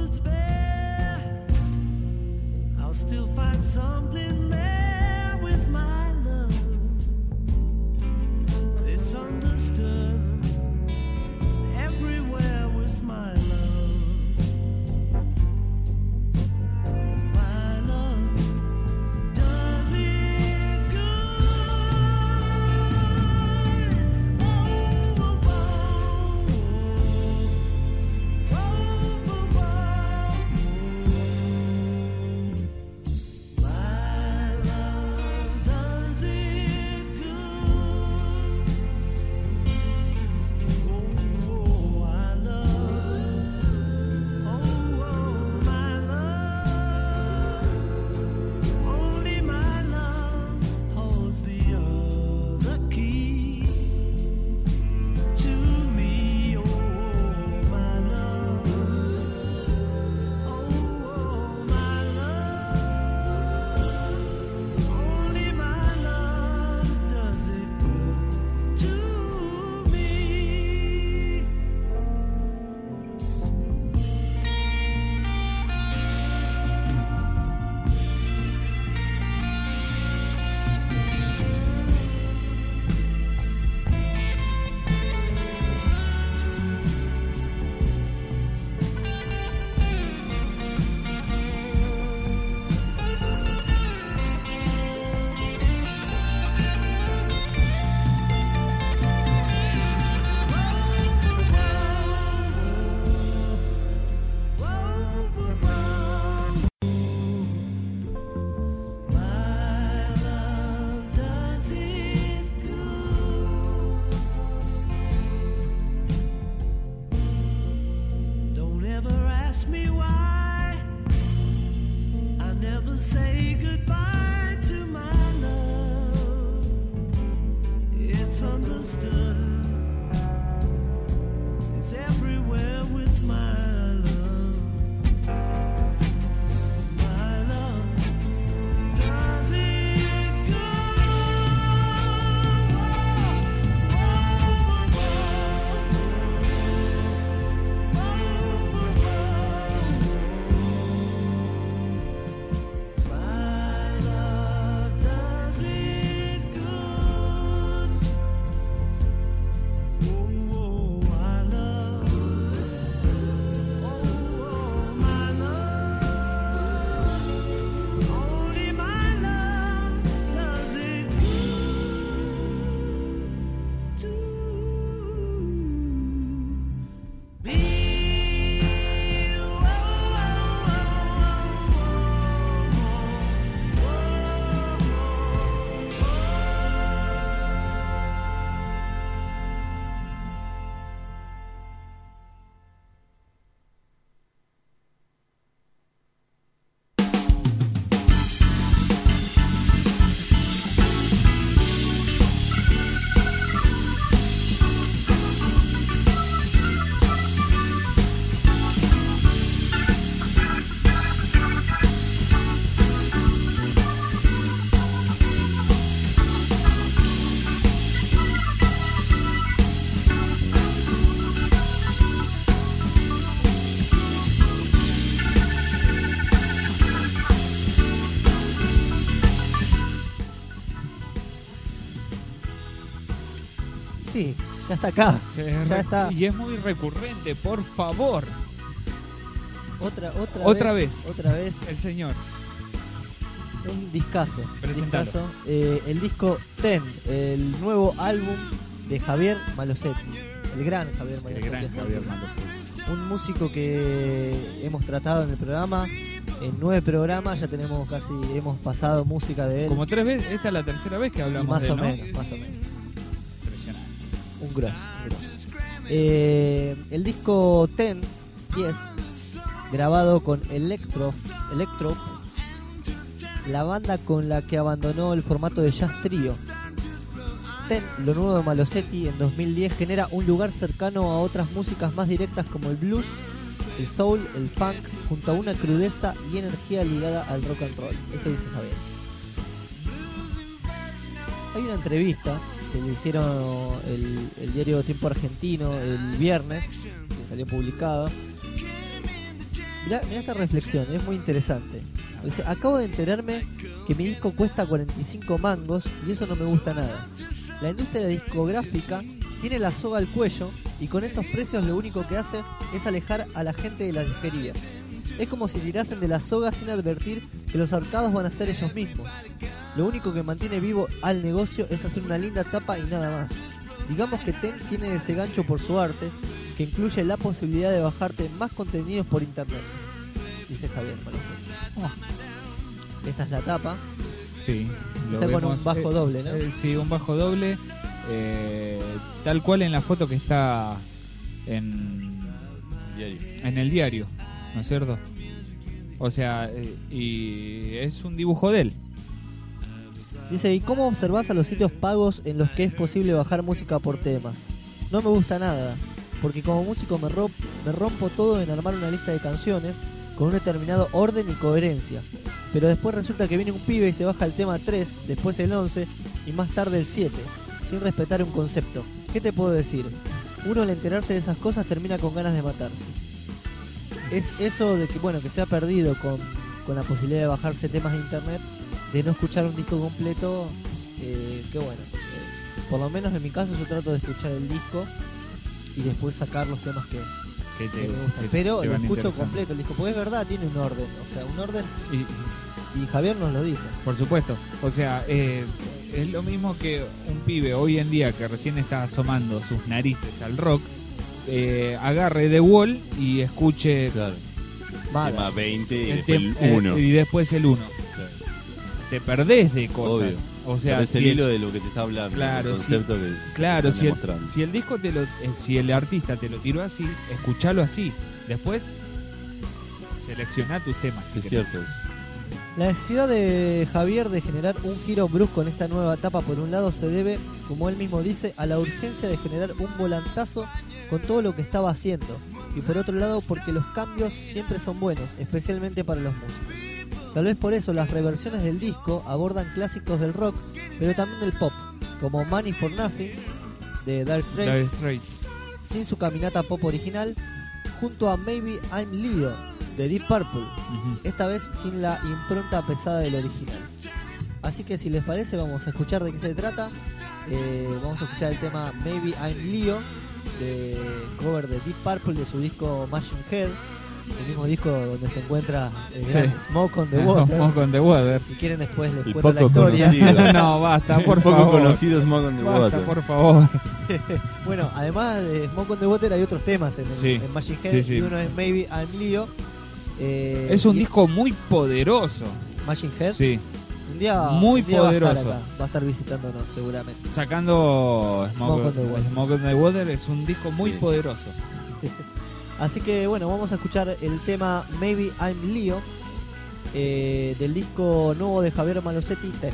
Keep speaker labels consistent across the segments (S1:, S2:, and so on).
S1: sí, ya está acá. Ya está.
S2: Y es muy recurrente, por favor.
S1: Otra vez.
S2: El señor.
S1: Un discazo.
S2: Presentalo.
S1: El disco Ten, el nuevo álbum de Javier Malosetti. El gran Javier Malosetti. Un músico que hemos tratado en el programa. En 9 programas ya tenemos hemos pasado música de él.
S2: Como 3 veces, esta es la tercera vez que hablamos
S1: más
S2: de él,
S1: o
S2: ¿no?
S1: menos.
S2: Impresionante.
S1: Un grosso. El disco Ten, 10, grabado con Electro, la banda con la que abandonó el formato de jazz trío. Ten, lo nuevo de Malosetti en 2010, genera un lugar cercano a otras músicas más directas como el blues, el soul, el funk, junto a una crudeza y energía ligada al rock and roll. Esto dice Javier. Hay una entrevista que le hicieron el diario Tiempo Argentino el viernes, que salió publicada, Mirá esta reflexión, es muy interesante. Dice, acabo de enterarme que mi disco cuesta 45 mangos y eso no me gusta nada. La industria discográfica tiene la soga al cuello y con esos precios lo único que hace es alejar a la gente de la disquería. Es como si tirasen de la soga sin advertir que los ahorcados van a ser ellos mismos. Lo único que mantiene vivo al negocio es hacer una linda tapa y nada más. Digamos que Ten tiene ese gancho por su arte, que incluye la posibilidad de bajarte más contenidos por internet, dice Javier Malosetti. Esta es la tapa.
S2: Sí, lo
S1: está
S2: vemos,
S1: con un bajo doble, ¿no?
S2: Sí, un bajo doble, tal cual en la foto que está en el diario, ¿no es cierto? O sea, y es un dibujo de él.
S1: Dice, ¿y cómo observás a los sitios pagos en los que es posible bajar música por temas? No me gusta nada, porque como músico me rompo todo en armar una lista de canciones con un determinado orden y coherencia. Pero después resulta que viene un pibe y se baja el tema 3, después el 11 y más tarde el 7, sin respetar un concepto. ¿Qué te puedo decir? Uno al enterarse de esas cosas termina con ganas de matarse. Es eso de que, bueno, que se ha perdido con la posibilidad de bajarse temas de internet, de no escuchar un disco completo, que bueno, por lo menos en mi caso yo trato de escuchar el disco y después sacar los temas que me gustan. Pero lo escucho completo el disco, porque es verdad, tiene un orden, o sea, un orden, y Javier nos lo dice.
S2: Por supuesto, o sea, es lo mismo que un pibe hoy en día que recién está asomando sus narices al rock, agarre The Wall y escuche
S3: tema 20 y
S2: el
S3: después el 1.
S2: Y después el 1.
S3: Claro.
S2: Te perdés de cosas.
S3: Obvio.
S2: O sea,
S3: es el hilo de lo que te está hablando,
S2: claro,
S3: el concepto que
S2: claro,
S3: están demostrando.
S2: si el disco si el artista te lo tiró así, escuchalo así. Después selecciona tus temas.
S3: Es cierto.
S1: La necesidad de Javier de generar un giro brusco en esta nueva etapa, por un lado, se debe, como él mismo dice, a la urgencia de generar un volantazo con todo lo que estaba haciendo, y por otro lado porque los cambios siempre son buenos, especialmente para los músicos. Tal vez por eso las reversiones del disco abordan clásicos del rock, pero también del pop, como Money for Nothing de Dire Straits, sin su caminata pop original, junto a Maybe I'm Leo de Deep Purple, esta vez sin la impronta pesada del original. Así que si les parece vamos a escuchar de qué se trata. Vamos a escuchar el tema Maybe I'm Leo, de cover de Deep Purple, de su disco Machine Head, el mismo disco donde se encuentra el gran Smoke on the Water.
S2: Smoke on the Water.
S1: Si quieren después les
S3: El
S1: cuento la
S3: poco
S1: historia.
S2: No, basta, por
S3: poco
S2: favor.
S3: conocido Smoke on the
S2: Basta,
S3: Water.
S2: por favor.
S1: Bueno, además de Smoke on the Water hay otros temas en Machine Head, y uno es Maybe I'm Leo.
S2: Es un disco muy poderoso.
S1: Machine Head.
S2: Sí.
S1: Un día
S2: muy poderoso.
S1: Va a estar visitándonos seguramente.
S2: Sacando
S1: Smoke
S2: on the Water es un disco muy poderoso.
S1: Así que bueno, vamos a escuchar el tema Maybe I'm Leo, del disco nuevo de Javier Malosetti, Ten.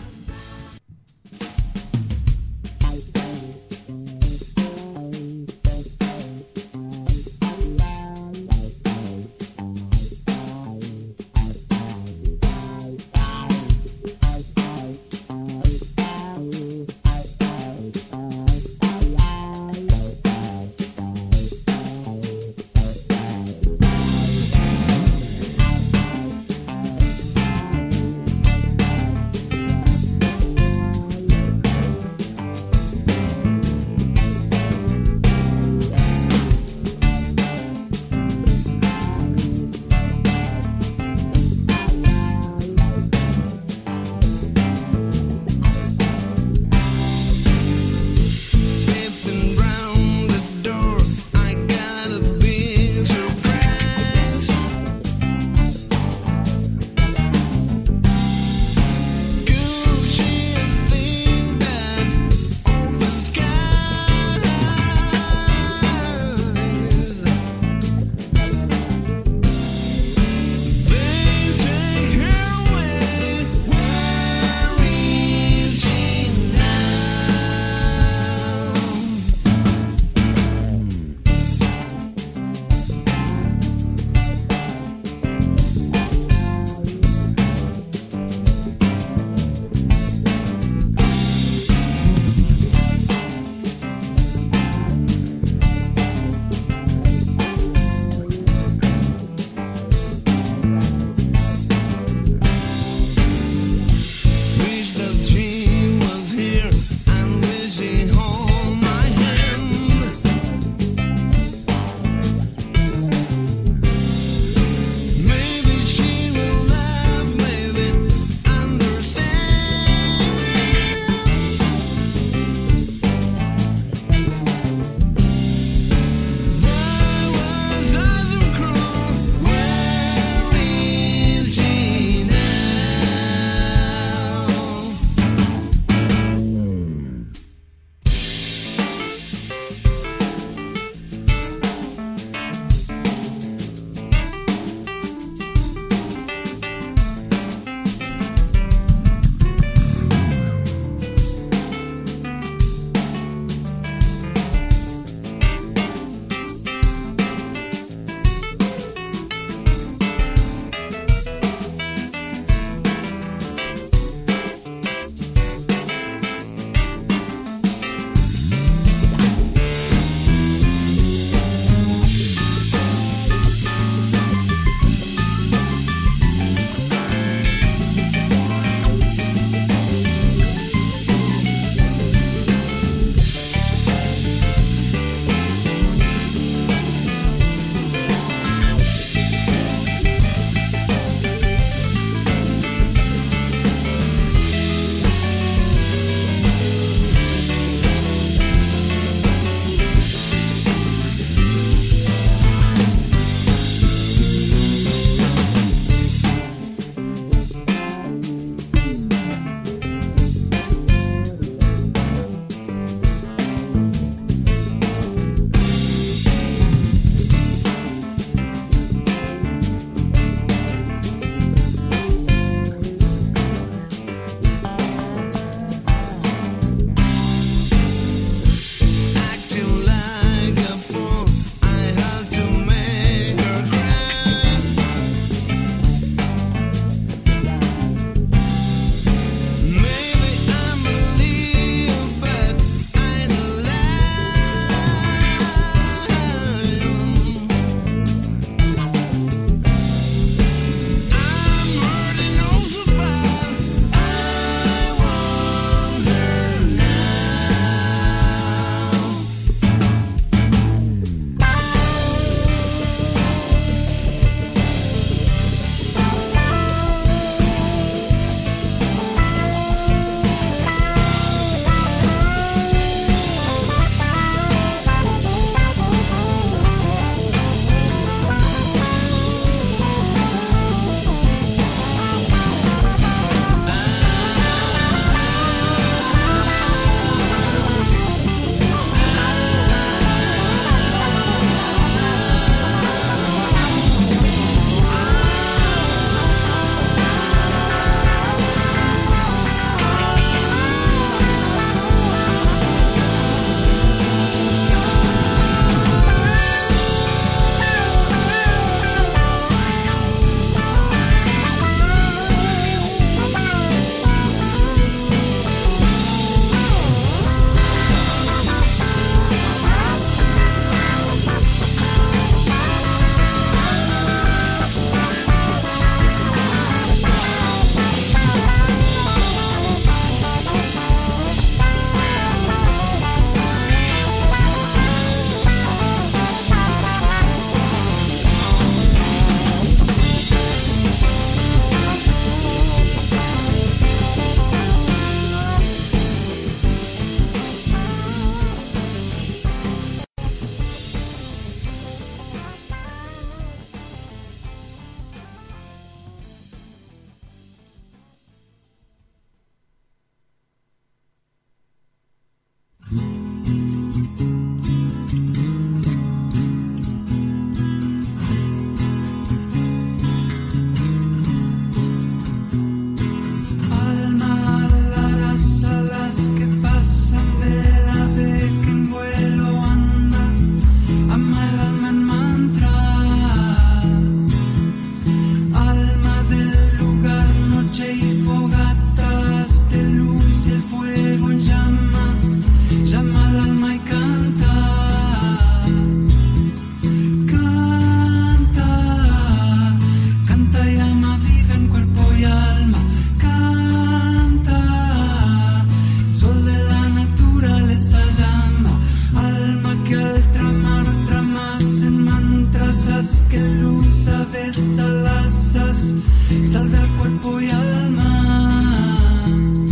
S4: mantras, que luz aves alasas, salve al cuerpo y alma.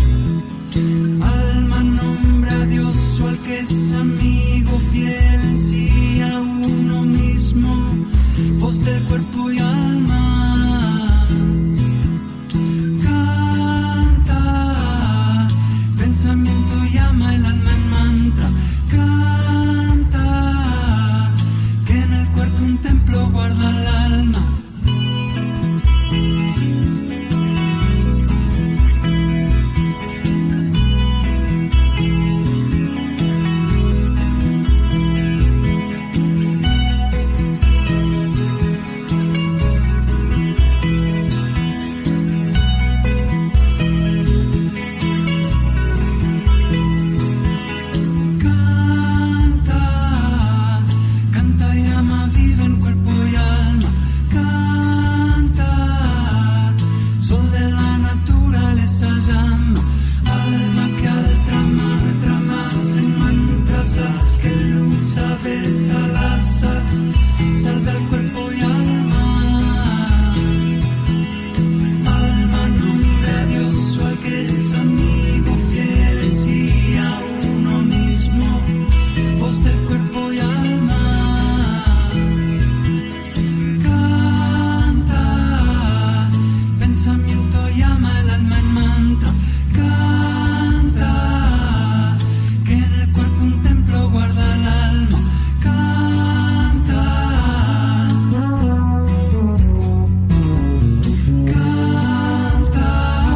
S4: Alma nombra a Dios o al que es amigo fiel en sí a uno mismo, voz del cuerpo y alma. Canta, pensamiento llama el alma en mantra. Canta, que en el cuerpo un templo guarda el alma. Que luz aves alasas, salve al cuerpo y alma. Alma nombre a Dios o al que es amigo fiel en sí a uno mismo, voz del cuerpo y alma. Canta, pensamiento llama el alma en mantra. Canta, que en el cuerpo un templo guarda el alma. Canta, canta.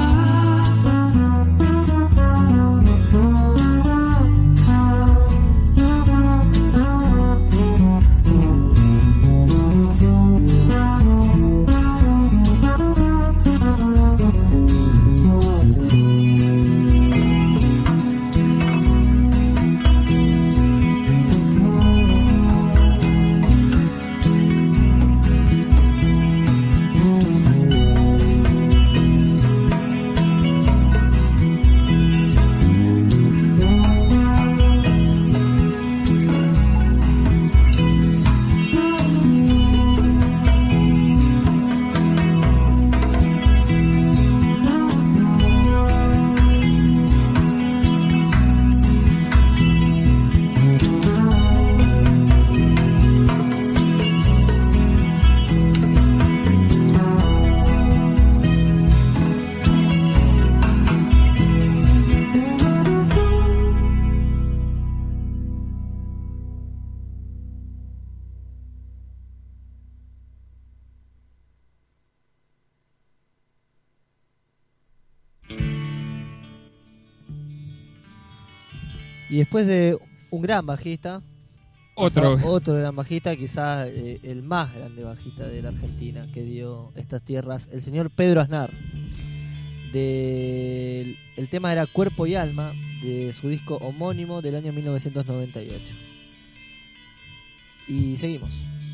S1: Y después de un gran bajista,
S2: Otro
S1: gran bajista, quizás el más grande bajista de la Argentina que dio estas tierras, el señor Pedro Aznar. El tema era Cuerpo y Alma, de su disco homónimo del año 1998. Y seguimos.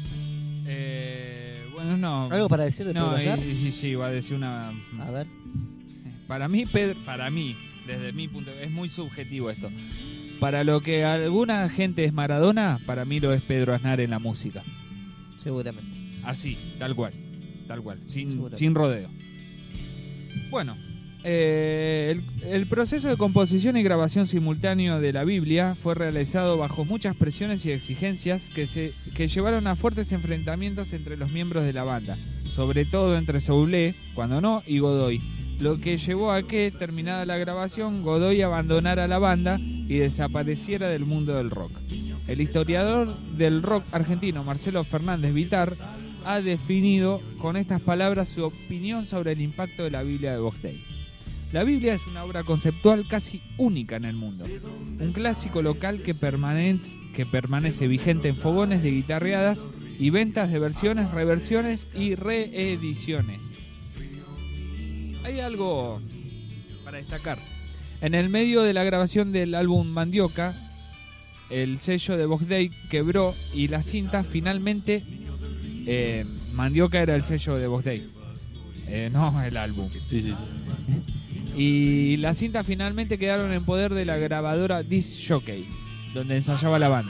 S2: Bueno, no.
S1: ¿Algo para decir de Pedro Aznar?
S2: Sí, va a decir una...
S1: A ver.
S2: Para mí, desde mi punto de vista, es muy subjetivo esto. Para lo que alguna gente es Maradona, para mí lo es Pedro Aznar en la música.
S1: Seguramente.
S2: Así, tal cual, sin rodeo. Bueno, el proceso de composición y grabación simultáneo de la Biblia fue realizado bajo muchas presiones y exigencias que llevaron a fuertes enfrentamientos entre los miembros de la banda, sobre todo entre Soule, cuando no, y Godoy, lo que llevó a que, terminada la grabación, Godoy abandonara la banda y desapareciera del mundo del rock. El historiador del rock argentino, Marcelo Fernández Vitar, ha definido con estas palabras su opinión sobre el impacto de la Biblia de Box Day. La Biblia es una obra conceptual casi única en el mundo, un clásico local que permanece vigente en fogones de guitarreadas y ventas de versiones, reversiones y reediciones. Hay algo para destacar. En el medio de la grabación del álbum Mandioca, el sello de Box Day quebró y la cinta finalmente... Mandioca era el sello de Box Day, no el álbum.
S3: Sí.
S2: Y las cintas finalmente quedaron en poder de la grabadora Disc Jockey, donde ensayaba la banda.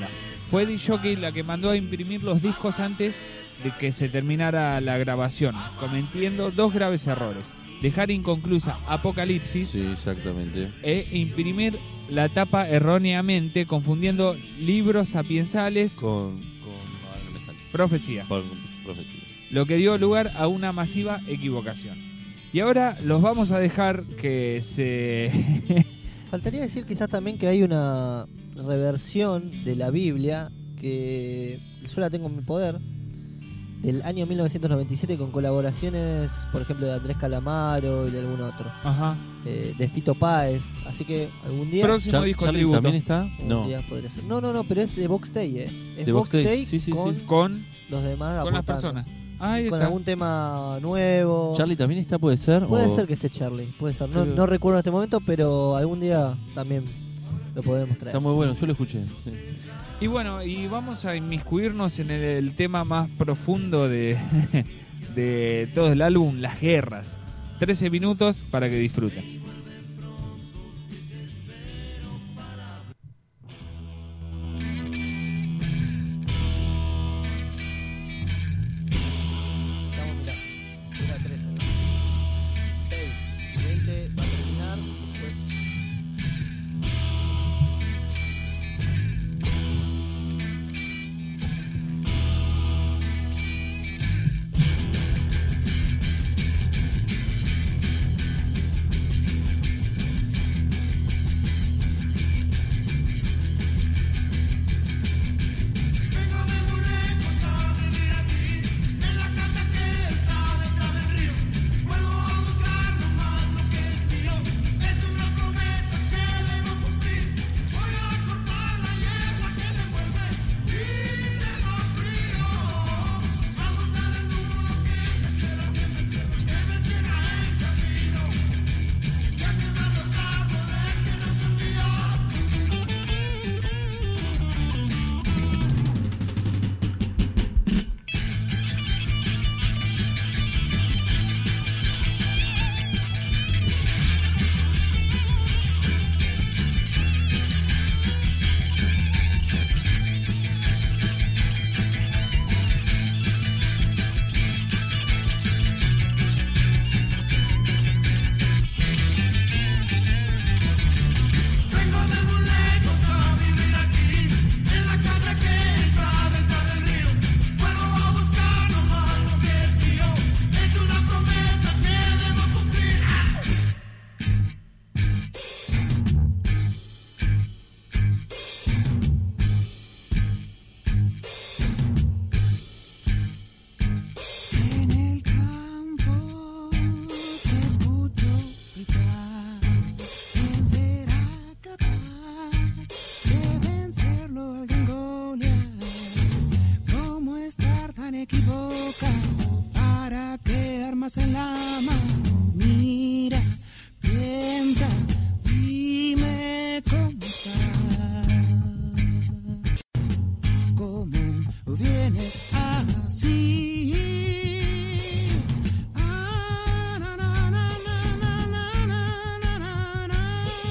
S2: fue Eddie Jockey la que mandó a imprimir los discos antes de que se terminara la grabación, cometiendo 2 graves errores: dejar inconclusa Apocalipsis,
S3: Sí, exactamente.
S2: e imprimir la tapa erróneamente, confundiendo libros sapiensales
S3: No me sale.
S2: profecías,
S3: Con profecía.
S2: lo que dio lugar a una masiva equivocación. Y ahora los vamos a dejar que se...
S1: Faltaría decir quizás también que hay una reversión de la Biblia que yo la tengo en mi poder, del año 1997, con colaboraciones, por ejemplo, de Andrés Calamaro y de algún otro,
S2: Ajá.
S1: de Fito Páez. Así que algún día,
S2: Próximo disco
S3: ¿Charlie
S2: tributo.
S3: también está?
S1: algún
S3: No.
S1: día podría ser. No, pero es de Box Day, es
S3: De
S1: Box
S3: Box Day,
S1: Day
S3: sí,
S1: con
S2: Con
S1: los demás
S2: las
S1: aportando.
S2: personas. Ahí
S1: Con
S2: está.
S1: algún tema nuevo.
S3: ¿Charlie también está, puede ser?
S1: Puede
S3: o-
S1: ser que esté Charlie, puede ser. No,
S3: Creo-
S1: no recuerdo en este momento, pero algún día también lo podemos traer.
S3: Está muy bueno, yo lo escuché. Sí.
S2: Y bueno, y vamos a inmiscuirnos en el tema más profundo de, de todo el álbum, las guerras. 13 minutos para que disfruten.
S1: Estamos, mirá, era 13, 6, 20, va a terminar, después...
S5: Vengo de muy lejos a vivir aquí, en la casa que está detrás del río. Vuelvo a buscar nomás lo que es mío. Es una promesa que debo cumplir. Voy a cortar la hierba que me envuelve y tengo frío. A montar el nudo que me cierra bien el cielo, que me cierra el camino. Y a quemar los árboles que no son míos. Vengo de muy lejos a vivir aquí, en la casa que está detrás del río. Vuelvo a buscar nomás lo que es mío. Es una promesa que debo cumplir. En el campo se escuchó gritar. ¿Quién será capaz de vencerlo al gran Goliat? ¿Cómo estar tan equivocado? ¿Para qué armas en la mano? Mira, piensa, dime cómo estás. ¿Cómo vienes así? Ah, na, na, na, na, na, na, na, na, na.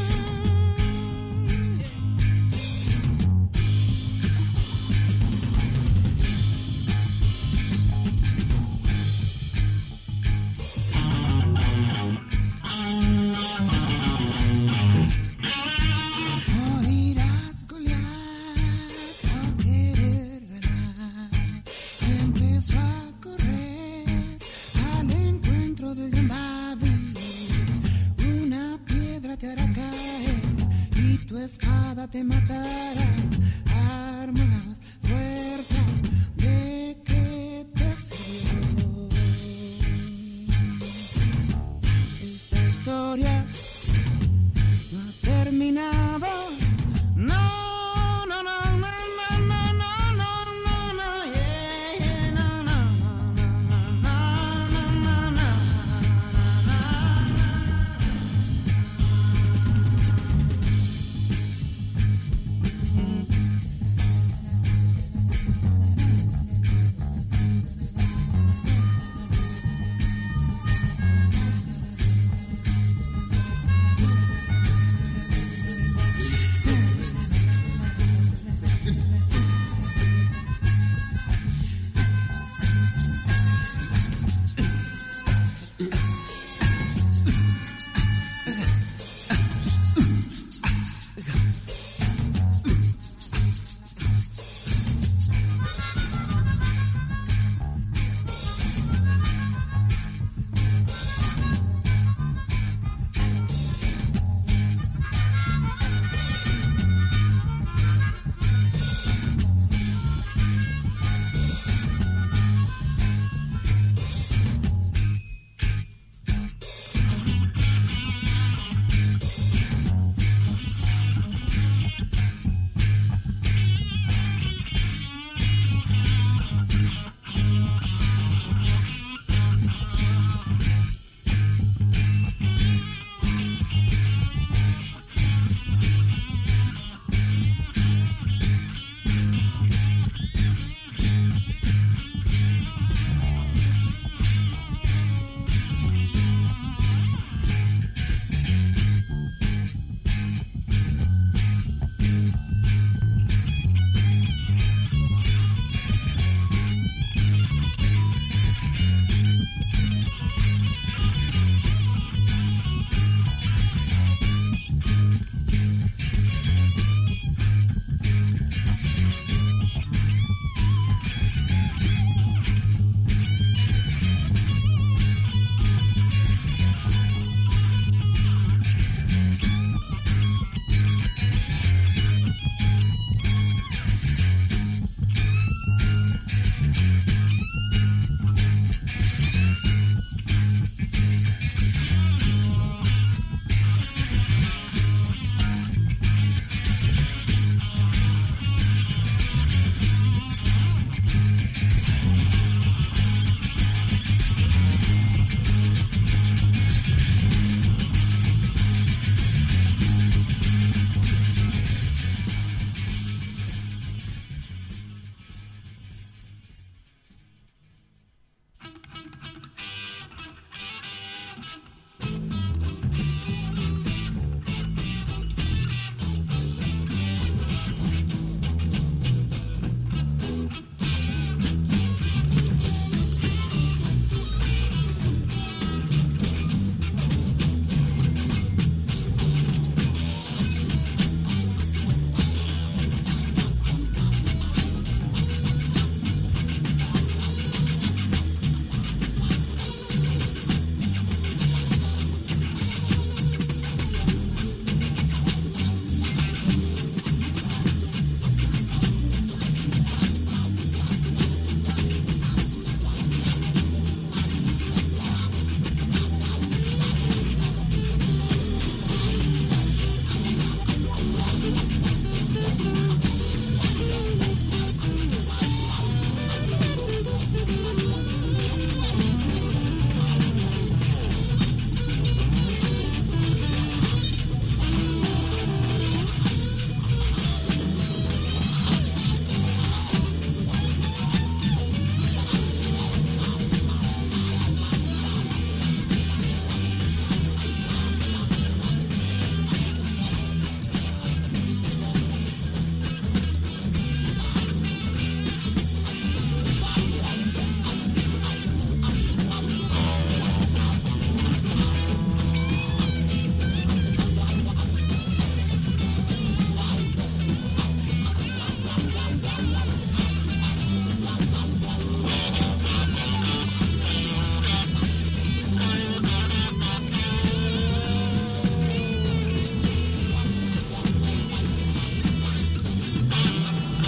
S5: Morirás, Goliat, por querer ganar. Empezó a correr al encuentro del gran David. Una piedra te hará caer y tu espada te matará.